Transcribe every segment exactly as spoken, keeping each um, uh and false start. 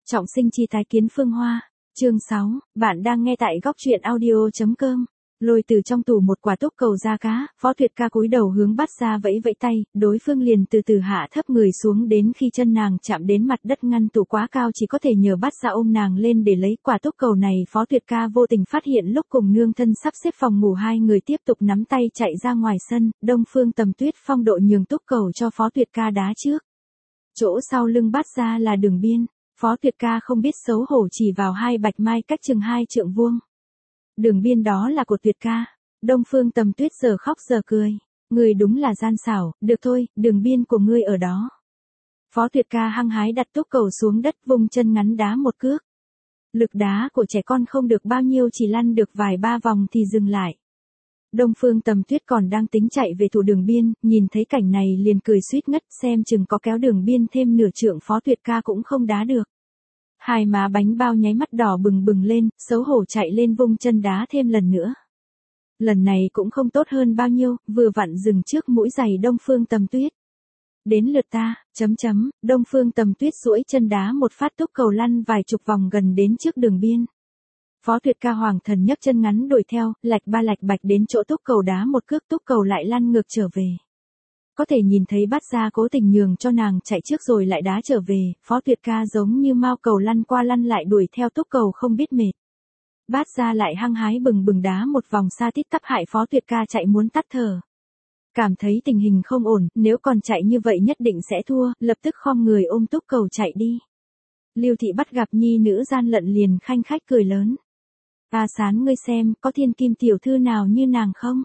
Trọng sinh chi tái kiến Phương Hoa. Chương sáu, bạn đang nghe tại góc truyện audio.com. Lôi từ trong tủ một quả túc cầu da cá, Phó Tuyệt Ca cúi đầu hướng Bát Gia vẫy vẫy tay, đối phương liền từ từ hạ thấp người xuống đến khi chân nàng chạm đến mặt đất, ngăn tủ quá cao chỉ có thể nhờ Bát Gia ôm nàng lên để lấy. Quả túc cầu này Phó Tuyệt Ca vô tình phát hiện lúc cùng nương thân sắp xếp phòng ngủ, hai người tiếp tục nắm tay chạy ra ngoài sân. Đông Phương Tầm Tuyết phong độ nhường túc cầu cho Phó Tuyệt Ca đá trước. Chỗ sau lưng Bát Gia là Đường Biên. Phó Tuyệt Ca không biết xấu hổ chỉ vào hai bạch mai cách chừng hai trượng vuông. Đường Biên đó là của Tuyệt Ca. Đông Phương Tầm Tuyết giờ khóc giờ cười. Ngươi đúng là gian xảo, được thôi, Đường Biên của ngươi ở đó. Phó Tuyệt Ca hăng hái đặt túc cầu xuống đất, vung chân ngắn đá một cước. Lực đá của trẻ con không được bao nhiêu, chỉ lăn được vài ba vòng thì dừng lại. Đông Phương Tầm Tuyết còn đang tính chạy về thủ Đường Biên, nhìn thấy cảnh này liền cười suýt ngất, xem chừng có kéo Đường Biên thêm nửa trượng Phó Tuyệt Ca cũng không đá được. Hai má bánh bao nháy mắt đỏ bừng bừng lên, xấu hổ chạy lên vung chân đá thêm lần nữa. Lần này cũng không tốt hơn bao nhiêu, vừa vặn dừng trước mũi giày Đông Phương Tầm Tuyết. Đến lượt ta, chấm chấm, Đông Phương Tầm Tuyết duỗi chân đá một phát, túc cầu lăn vài chục vòng gần đến trước Đường Biên. Phó Tuyệt Ca hoàng thần nhấc chân ngắn đuổi theo, lạch ba lạch bạch đến chỗ túc cầu đá một cước, túc cầu lại lăn ngược trở về. Có thể nhìn thấy Bát Gia cố tình nhường cho nàng chạy trước rồi lại đá trở về, Phó Tuyệt Ca giống như mao cầu lăn qua lăn lại đuổi theo túc cầu không biết mệt. Bát Gia lại hăng hái bừng bừng đá một vòng xa tít tắp, hại Phó Tuyệt Ca chạy muốn tắt thở. Cảm thấy tình hình không ổn, nếu còn chạy như vậy nhất định sẽ thua, lập tức khom người ôm túc cầu chạy đi. Lưu Thị bắt gặp nhi nữ gian lận liền khanh khách cười lớn. A Sán, ngươi xem, có thiên kim tiểu thư nào như nàng không?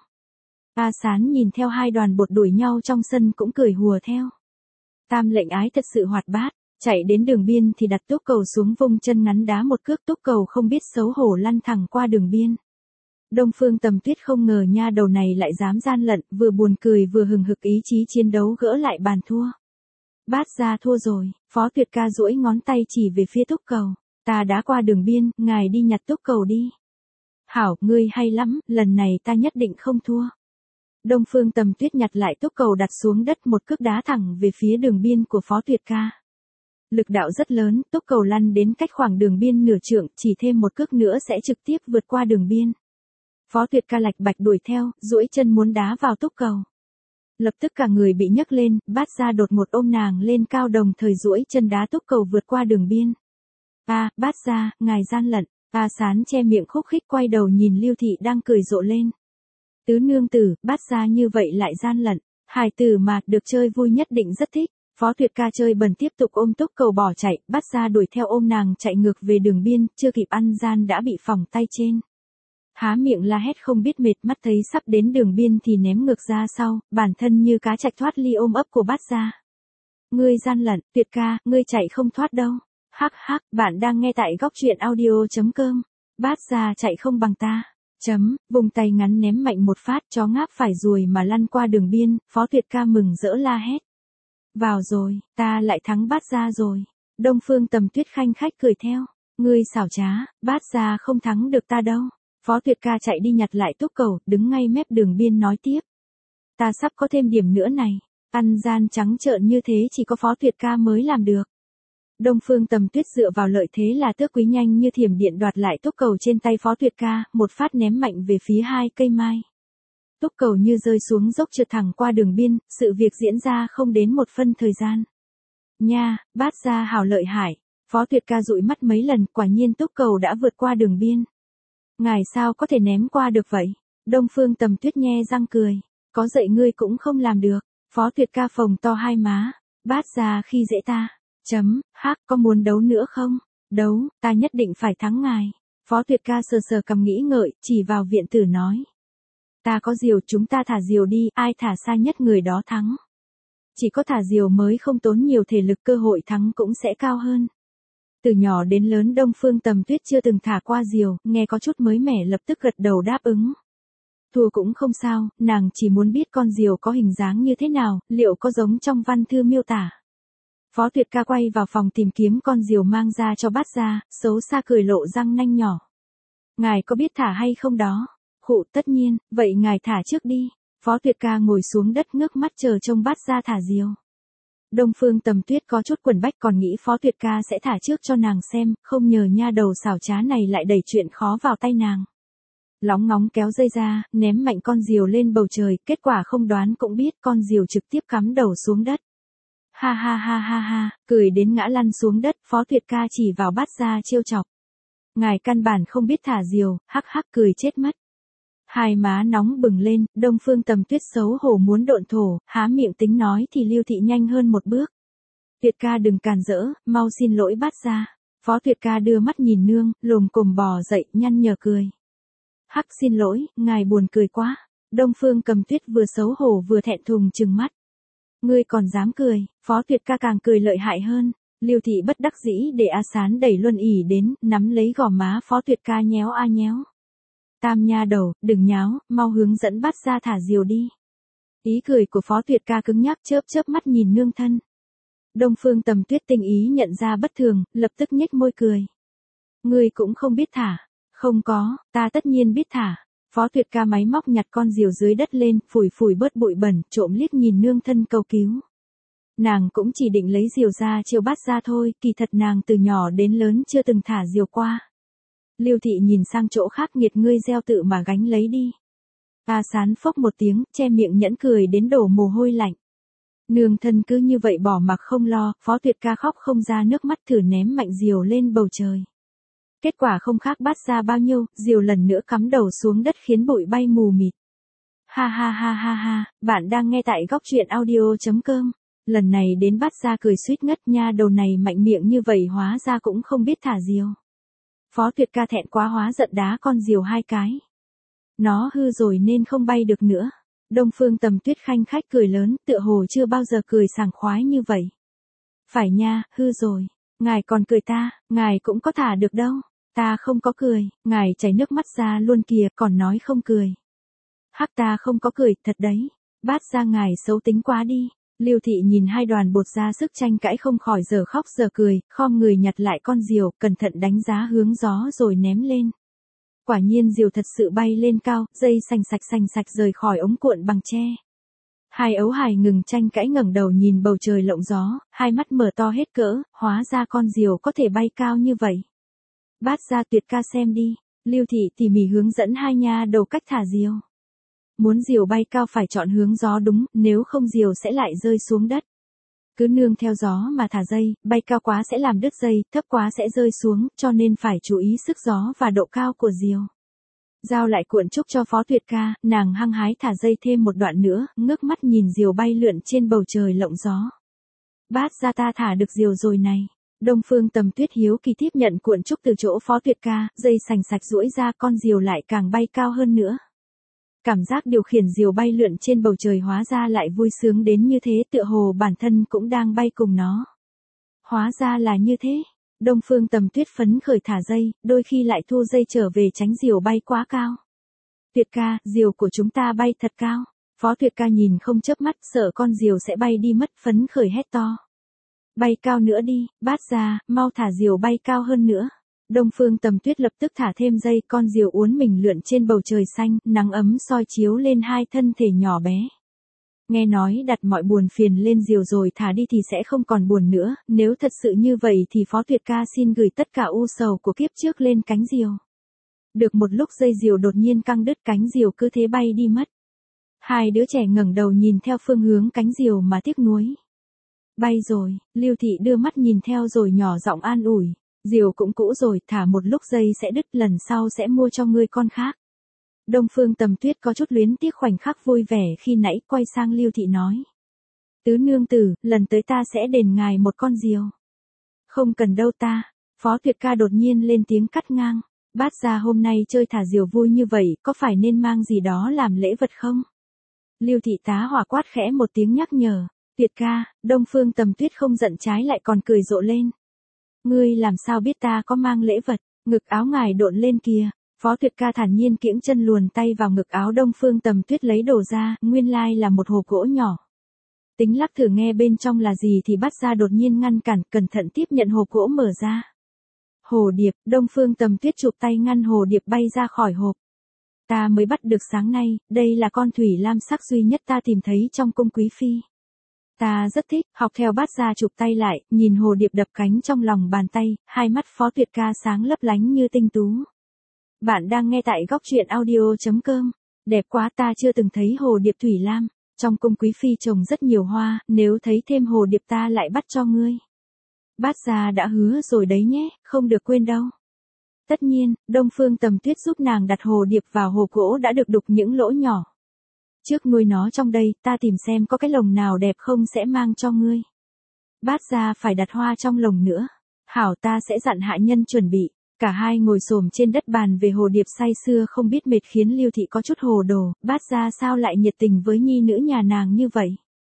A Sán nhìn theo hai đoàn bột đuổi nhau trong sân cũng cười hùa theo. Tam lệnh ái thật sự hoạt bát, chạy đến Đường Biên thì đặt túc cầu xuống, vung chân ngắn đá một cước, túc cầu không biết xấu hổ lăn thẳng qua Đường Biên. Đông Phương Tầm Tuyết không ngờ nha đầu này lại dám gian lận, vừa buồn cười vừa hừng hực ý chí chiến đấu gỡ lại bàn thua. Bát Gia thua rồi, Phó Tuyệt Ca duỗi ngón tay chỉ về phía túc cầu. Ta đã qua Đường Biên, ngài đi nhặt túc cầu đi. Hảo, ngươi hay lắm, lần này ta nhất định không thua. Đông Phương Tầm Tuyết nhặt lại túc cầu đặt xuống đất, một cước đá thẳng về phía Đường Biên của Phó Tuyệt Ca. Lực đạo rất lớn, túc cầu lăn đến cách khoảng Đường Biên nửa trượng, chỉ thêm một cước nữa sẽ trực tiếp vượt qua Đường Biên. Phó Tuyệt Ca lạch bạch đuổi theo, duỗi chân muốn đá vào túc cầu. Lập tức cả người bị nhấc lên, Bát Gia đột ngột ôm nàng lên cao, đồng thời duỗi chân đá túc cầu vượt qua Đường Biên. A, Bát Gia, ngài gian lận. A Sán che miệng khúc khích quay đầu nhìn Lưu Thị đang cười rộ lên. Tứ nương tử, Bát Gia như vậy lại gian lận. Hài tử mà, được chơi vui nhất định rất thích. Phó Tuyệt Ca chơi bẩn tiếp tục ôm túc cầu bỏ chạy, Bát Gia đuổi theo ôm nàng chạy ngược về Đường Biên, chưa kịp ăn gian đã bị phỏng tay trên. Há miệng la hét không biết mệt, mắt thấy sắp đến Đường Biên thì ném ngược ra sau, bản thân như cá trạch thoát ly ôm ấp của Bát Gia. Ngươi gian lận, Tuyệt Ca, ngươi chạy không thoát đâu. Hắc hắc, bạn đang nghe tại góc truyện audio.com. Bát Gia chạy không bằng ta. Chấm, vùng tay ngắn ném mạnh một phát, chó ngáp phải ruồi mà lăn qua Đường Biên, Phó Tuyệt Ca mừng rỡ la hét. Vào rồi, ta lại thắng Bát Gia rồi. Đông Phương Tầm Tuyết khanh khách cười theo. Ngươi xảo trá, Bát Gia không thắng được ta đâu. Phó Tuyệt Ca chạy đi nhặt lại túc cầu, đứng ngay mép Đường Biên nói tiếp. Ta sắp có thêm điểm nữa này. Ăn gian trắng trợn như thế chỉ có Phó Tuyệt Ca mới làm được. Đông Phương Tầm Tuyết dựa vào lợi thế là Tước Quý nhanh như thiểm điện đoạt lại túc cầu trên tay Phó Tuyệt Ca, một phát ném mạnh về phía hai cây mai. Túc cầu như rơi xuống dốc trượt thẳng qua Đường Biên, sự việc diễn ra không đến một phân thời gian. Nha, Bát Gia hảo lợi hại. Phó Tuyệt Ca dụi mắt mấy lần, quả nhiên túc cầu đã vượt qua Đường Biên. Ngài sao có thể ném qua được vậy? Đông Phương Tầm Tuyết nhe răng cười. Có dạy ngươi cũng không làm được. Phó Tuyệt Ca phồng to hai má. Bát Gia khi dễ ta. Chấm, hắc, có muốn đấu nữa không? Đấu, ta nhất định phải thắng ngài. Phó Tuyệt Ca sờ sờ cầm nghĩ ngợi, chỉ vào viện tử nói. Ta có diều, chúng ta thả diều đi, ai thả xa nhất người đó thắng. Chỉ có thả diều mới không tốn nhiều thể lực, cơ hội thắng cũng sẽ cao hơn. Từ nhỏ đến lớn Đông Phương Tầm Tuyết chưa từng thả qua diều, nghe có chút mới mẻ lập tức gật đầu đáp ứng. Thua cũng không sao, nàng chỉ muốn biết con diều có hình dáng như thế nào, liệu có giống trong văn thư miêu tả. Phó Tuyệt Ca quay vào phòng tìm kiếm con diều mang ra cho Bát Gia, xấu xa cười lộ răng nanh nhỏ. Ngài có biết thả hay không đó? Khụ, tất nhiên, vậy ngài thả trước đi. Phó Tuyệt Ca ngồi xuống đất ngước mắt chờ trông Bát Gia thả diều. Đông Phương Tầm Tuyết có chút quẩn bách còn nghĩ Phó Tuyệt ca sẽ thả trước cho nàng xem, không nhờ nha đầu xảo trá này lại đẩy chuyện khó vào tay nàng. Lóng ngóng kéo dây ra, ném mạnh con diều lên bầu trời, kết quả không đoán cũng biết con diều trực tiếp cắm đầu xuống đất. Ha ha ha ha ha, cười đến ngã lăn xuống đất, Phó Tuyệt ca chỉ vào Bát Gia trêu chọc. Ngài căn bản không biết thả diều, hắc hắc cười chết mất. Hai má nóng bừng lên, Đông Phương Tầm Tuyết xấu hổ muốn độn thổ, há miệng tính nói thì Lưu Thị nhanh hơn một bước. Tuyệt ca đừng càn rỡ, mau xin lỗi Bát Gia. Phó Tuyệt ca đưa mắt nhìn nương, lồm cồm bò dậy, nhăn nhở cười. Hắc xin lỗi, ngài buồn cười quá. Đông Phương Cầm Tuyết vừa xấu hổ vừa thẹn thùng trừng mắt. Ngươi còn dám cười, Phó Tuyệt ca càng cười lợi hại hơn. Lưu Thị bất đắc dĩ để A Sán đẩy Luân ỉ đến, nắm lấy gò má Phó Tuyệt ca nhéo a nhéo. Tam nha đầu, đừng nháo, mau hướng dẫn Bát Gia thả diều đi. Ý cười của Phó Tuyệt ca cứng nhắc chớp chớp mắt nhìn nương thân. Đông Phương Tầm Tuyết tinh ý nhận ra bất thường, lập tức nhếch môi cười. Ngươi cũng không biết thả. Không có, ta tất nhiên biết thả. Phó Tuyệt ca máy móc nhặt con diều dưới đất lên, phủi phủi bớt bụi bẩn, trộm liếc nhìn nương thân cầu cứu. Nàng cũng chỉ định lấy diều ra chiêu Bát Gia thôi, kỳ thật nàng từ nhỏ đến lớn chưa từng thả diều qua. Lưu Thị nhìn sang chỗ khác nghiệt ngươi gieo tự mà gánh lấy đi. A Sán phốc một tiếng, che miệng nhẫn cười đến đổ mồ hôi lạnh. Nương thân cứ như vậy bỏ mặc không lo, Phó Tuyệt ca khóc không ra nước mắt thử ném mạnh diều lên bầu trời. Kết quả không khác Bát Gia bao nhiêu, diều lần nữa cắm đầu xuống đất khiến bụi bay mù mịt. Ha ha ha ha ha, bạn đang nghe tại góc truyện audio chấm com. Lần này đến Bát Gia cười suýt ngất nha đầu này mạnh miệng như vậy hóa ra cũng không biết thả diều. Phó Tuyệt ca thẹn quá hóa giận đá con diều hai cái. Nó hư rồi nên không bay được nữa. Đông Phương Tầm Tuyết khanh khách cười lớn, tựa hồ chưa bao giờ cười sảng khoái như vậy. Phải nha, hư rồi. Ngài còn cười ta, ngài cũng có thả được đâu. Ta không có cười, ngài chảy nước mắt ra luôn kìa, còn nói không cười. Hắc ta không có cười, thật đấy. Bát Gia ngài xấu tính quá đi. Lưu Thị nhìn hai đoàn bột ra sức tranh cãi không khỏi giờ khóc giờ cười, khom người nhặt lại con diều, cẩn thận đánh giá hướng gió rồi ném lên. Quả nhiên diều thật sự bay lên cao, dây sành sạch sành sạch rời khỏi ống cuộn bằng tre. Hai ấu hài ngừng tranh cãi ngẩng đầu nhìn bầu trời lộng gió, hai mắt mở to hết cỡ, hóa ra con diều có thể bay cao như vậy. Bát Gia Tuyệt ca xem đi, Lưu Thị tỉ mỉ hướng dẫn hai nha đầu cách thả diều. Muốn diều bay cao phải chọn hướng gió đúng, nếu không diều sẽ lại rơi xuống đất. Cứ nương theo gió mà thả dây, bay cao quá sẽ làm đứt dây, thấp quá sẽ rơi xuống, cho nên phải chú ý sức gió và độ cao của diều. Giao lại cuộn trúc cho Phó Tuyệt ca, nàng hăng hái thả dây thêm một đoạn nữa, ngước mắt nhìn diều bay lượn trên bầu trời lộng gió. Bát Gia ta thả được diều rồi này. Đông Phương Tầm Tuyết hiếu kỳ tiếp nhận cuộn trúc từ chỗ Phó Tuyệt ca, dây sành sạch duỗi ra con diều lại càng bay cao hơn nữa. Cảm giác điều khiển diều bay lượn trên bầu trời hóa ra lại vui sướng đến như thế, tựa hồ bản thân cũng đang bay cùng nó. Hóa ra là như thế. Đông Phương Tầm Tuyết phấn khởi thả dây, đôi khi lại thu dây trở về tránh diều bay quá cao. Tuyệt ca, diều của chúng ta bay thật cao. Phó Tuyệt ca nhìn không chớp mắt, sợ con diều sẽ bay đi mất, phấn khởi hét to. Bay cao nữa đi, Bát Gia, mau thả diều bay cao hơn nữa. Đông Phương Tầm Tuyết lập tức thả thêm dây, con diều uốn mình lượn trên bầu trời xanh, nắng ấm soi chiếu lên hai thân thể nhỏ bé. Nghe nói đặt mọi buồn phiền lên diều rồi thả đi thì sẽ không còn buồn nữa, nếu thật sự như vậy thì Phó Tuyệt ca xin gửi tất cả u sầu của kiếp trước lên cánh diều. Được một lúc dây diều đột nhiên căng đứt, cánh diều cứ thế bay đi mất. Hai đứa trẻ ngẩng đầu nhìn theo phương hướng cánh diều mà tiếc nuối. Bay rồi, Lưu Thị đưa mắt nhìn theo rồi nhỏ giọng an ủi. Diều cũng cũ rồi, thả một lúc dây sẽ đứt, lần sau sẽ mua cho ngươi con khác. Đông Phương Tầm Tuyết có chút luyến tiếc khoảnh khắc vui vẻ khi nãy, quay sang Lưu Thị nói. Tứ nương tử, lần tới ta sẽ đền ngài một con diều. Không cần đâu ta. Phó Tuyệt ca đột nhiên lên tiếng cắt ngang. Bát Gia hôm nay chơi thả diều vui như vậy, có phải nên mang gì đó làm lễ vật không? Lưu Thị tá hỏa quát khẽ một tiếng nhắc nhở. Tuyệt ca, Đông Phương Tầm Tuyết không giận trái lại còn cười rộ lên. Ngươi làm sao biết ta có mang lễ vật, ngực áo ngài độn lên kìa. Phó Tuyệt ca thản nhiên kiễng chân luồn tay vào ngực áo Đông Phương Tầm Tuyết lấy đồ ra, nguyên lai là một hộp gỗ nhỏ. Tính lắc thử nghe bên trong là gì thì Bát Gia đột nhiên ngăn cản, cẩn thận tiếp nhận hộp gỗ mở ra. Hồ điệp, Đông Phương Tầm Tuyết chụp tay ngăn hồ điệp bay ra khỏi hộp. Ta mới bắt được sáng nay, đây là con thủy lam sắc duy nhất ta tìm thấy trong cung quý phi. Ta rất thích, học theo Bát Gia chụp tay lại, nhìn hồ điệp đập cánh trong lòng bàn tay, hai mắt Phó Tuyệt ca sáng lấp lánh như tinh tú. Bạn đang nghe tại góc truyện audio.com. Đẹp quá, ta chưa từng thấy hồ điệp thủy lam. Trong cung quý phi trồng rất nhiều hoa, nếu thấy thêm hồ điệp ta lại bắt cho ngươi. Bát Gia đã hứa rồi đấy nhé, không được quên đâu. Tất nhiên, Đông Phương Tầm Tuyết giúp nàng đặt hồ điệp vào hồ gỗ đã được đục những lỗ nhỏ. Trước nuôi nó trong đây, ta tìm xem có cái lồng nào đẹp không sẽ mang cho ngươi. Bát Gia phải đặt hoa trong lồng nữa. Hảo, ta sẽ dặn hạ nhân chuẩn bị. Cả hai ngồi xổm trên đất bàn về hồ điệp say sưa không biết mệt khiến Lưu Thị có chút hồ đồ. Bát Gia sao lại nhiệt tình với nhi nữ nhà nàng như vậy?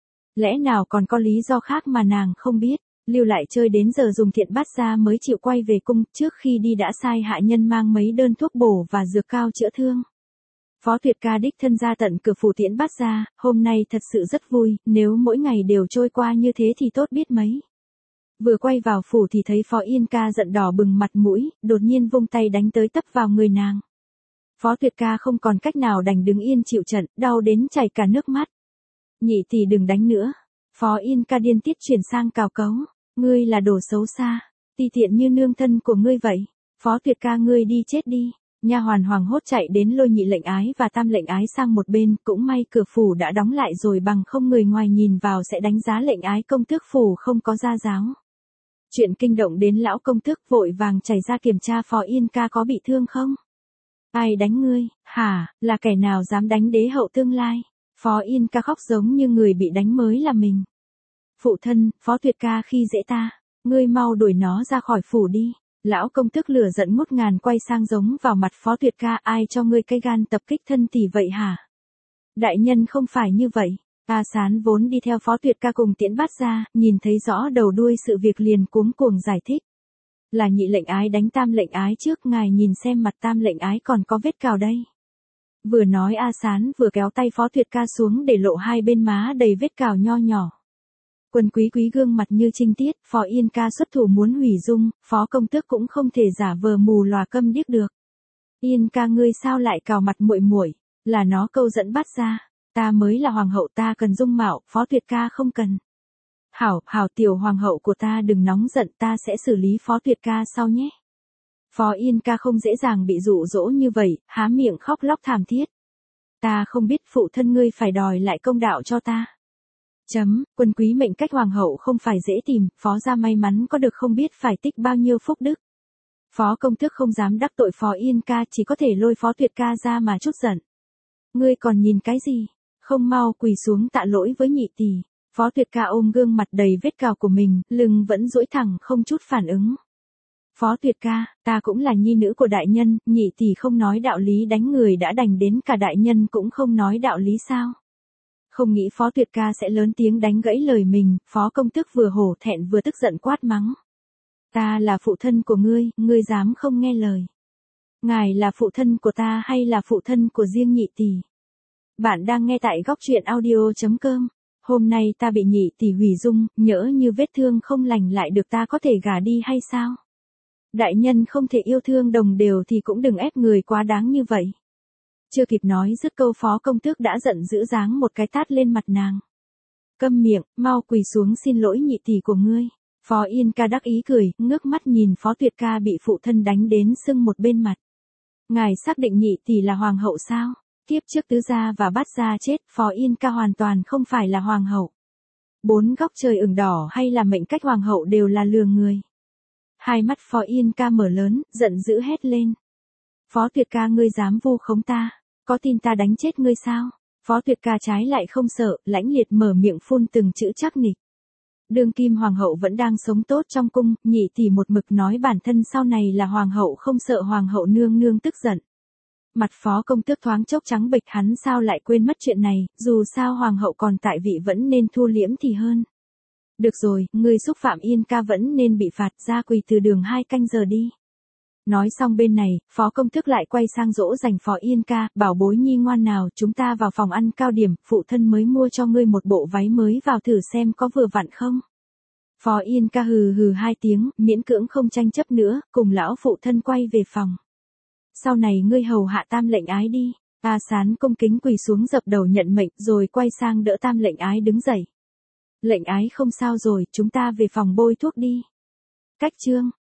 Lẽ nào còn có lý do khác mà nàng không biết? Lưu lại chơi đến giờ dùng thiện Bát Gia mới chịu quay về cung, trước khi đi đã sai hạ nhân mang mấy đơn thuốc bổ và dược cao chữa thương. Phó Tuyệt ca đích thân ra tận cửa phủ tiễn Bát Gia, hôm nay thật sự rất vui, nếu mỗi ngày đều trôi qua như thế thì tốt biết mấy. Vừa quay vào phủ thì thấy Phó Yên ca giận đỏ bừng mặt mũi, đột nhiên vung tay đánh tới tấp vào người nàng. Phó Tuyệt ca không còn cách nào đành đứng yên chịu trận, đau đến chảy cả nước mắt. Nhị tỷ đừng đánh nữa. Phó Yên ca điên tiết chuyển sang cào cấu. Ngươi là đồ xấu xa, ti tiện như nương thân của ngươi vậy. Phó Tuyệt ca ngươi đi chết đi. Nha hoàn hoảng hốt chạy đến lôi nhị lệnh ái và tam lệnh ái sang một bên, cũng may cửa phủ đã đóng lại rồi bằng không người ngoài nhìn vào sẽ đánh giá lệnh ái công tước phủ không có gia giáo. Chuyện kinh động đến lão công tước vội vàng chạy ra kiểm tra Phó Yên ca có bị thương không? Ai đánh ngươi, hả, là kẻ nào dám đánh đế hậu tương lai? Phó Yên ca khóc giống như người bị đánh mới là mình. Phụ thân, Phó Tuyệt ca khi dễ ta, ngươi mau đuổi nó ra khỏi phủ đi. Lão công tước lửa giận ngút ngàn quay sang giống vào mặt Phó Tuyệt ca, ai cho ngươi cái gan tập kích thân tỷ vậy hả? Đại nhân không phải như vậy. A Sán vốn đi theo Phó Tuyệt ca cùng tiễn Bát Gia, nhìn thấy rõ đầu đuôi sự việc liền cuống cuồng giải thích. Là nhị lệnh ái đánh tam lệnh ái trước, ngài nhìn xem mặt tam lệnh ái còn có vết cào đây. Vừa nói A Sán vừa kéo tay Phó Tuyệt ca xuống để lộ hai bên má đầy vết cào nho nhỏ. Quân quý quý gương mặt như trinh tiết, Phó Yên ca xuất thủ muốn hủy dung, Phó công tước cũng không thể giả vờ mù lòa câm điếc được. Yên ca ngươi sao lại cào mặt muội muội? Là nó câu dẫn Bát Gia. Ta mới là hoàng hậu, ta cần dung mạo, Phó Tuyệt ca không cần. Hảo, hảo tiểu hoàng hậu của ta đừng nóng giận, ta sẽ xử lý Phó Tuyệt ca sau nhé. Phó Yên ca không dễ dàng bị dụ dỗ như vậy, há miệng khóc lóc thảm thiết. Ta không biết, phụ thân ngươi phải đòi lại công đạo cho ta. Chấm, quân quý mệnh cách hoàng hậu không phải dễ tìm, Phó gia may mắn có được không biết phải tích bao nhiêu phúc đức. Phó công tước không dám đắc tội Phó Yên ca, chỉ có thể lôi Phó Tuyệt ca ra mà chút giận. Ngươi còn nhìn cái gì? Không mau quỳ xuống tạ lỗi với nhị tỷ. Phó Tuyệt ca ôm gương mặt đầy vết cào của mình, lưng vẫn duỗi thẳng không chút phản ứng. Phó Tuyệt ca, ta cũng là nhi nữ của đại nhân, nhị tỷ không nói đạo lý đánh người đã đành đến cả đại nhân cũng không nói đạo lý sao? Không nghĩ Phó Tuyệt ca sẽ lớn tiếng đánh gãy lời mình, Phó công tước vừa hổ thẹn vừa tức giận quát mắng. Ta là phụ thân của ngươi, ngươi dám không nghe lời. Ngài là phụ thân của ta hay là phụ thân của riêng nhị tỷ? Bạn đang nghe tại góc truyện audio.com. Hôm nay ta bị nhị tỷ hủy dung, nhỡ như vết thương không lành lại được ta có thể gả đi hay sao? Đại nhân không thể yêu thương đồng đều thì cũng đừng ép người quá đáng như vậy. Chưa kịp nói dứt câu Phó công tước đã giận dữ giáng một cái tát lên mặt nàng. Câm miệng, mau quỳ xuống xin lỗi nhị tỷ của ngươi. Phó Yên ca đắc ý cười, ngước mắt nhìn Phó Tuyệt ca bị phụ thân đánh đến sưng một bên mặt. Ngài xác định nhị tỷ là hoàng hậu sao? Tiếp trước tứ gia và Bát Gia chết, Phó Yên ca hoàn toàn không phải là hoàng hậu. Bốn góc trời ửng đỏ hay là mệnh cách hoàng hậu đều là lừa người. Hai mắt Phó Yên ca mở lớn, giận dữ hét lên. Phó Tuyệt ca ngươi dám vu khống ta, có tin ta đánh chết ngươi sao? Phó Tuyệt ca trái lại không sợ, lãnh liệt mở miệng phun từng chữ chắc nịch. Đương kim hoàng hậu vẫn đang sống tốt trong cung, nhị tỷ một mực nói bản thân sau này là hoàng hậu không sợ hoàng hậu nương nương tức giận. Mặt Phó công tước thoáng chốc trắng bệch, hắn sao lại quên mất chuyện này, dù sao hoàng hậu còn tại vị vẫn nên thu liễm thì hơn. Được rồi, người xúc phạm Yên ca vẫn nên bị phạt, ra quỳ từ đường hai canh giờ đi. Nói xong bên này, Phó công tước lại quay sang dỗ dành Phó Yên ca, bảo bối nhi ngoan nào, chúng ta vào phòng ăn cao điểm, phụ thân mới mua cho ngươi một bộ váy mới vào thử xem có vừa vặn không. Phó Yên ca hừ hừ hai tiếng, miễn cưỡng không tranh chấp nữa, cùng lão phụ thân quay về phòng. Sau này ngươi hầu hạ tam lệnh ái đi. A Sán cung kính quỳ xuống dập đầu nhận mệnh rồi quay sang đỡ tam lệnh ái đứng dậy. Lệnh ái không sao rồi, chúng ta về phòng bôi thuốc đi. Cách chương,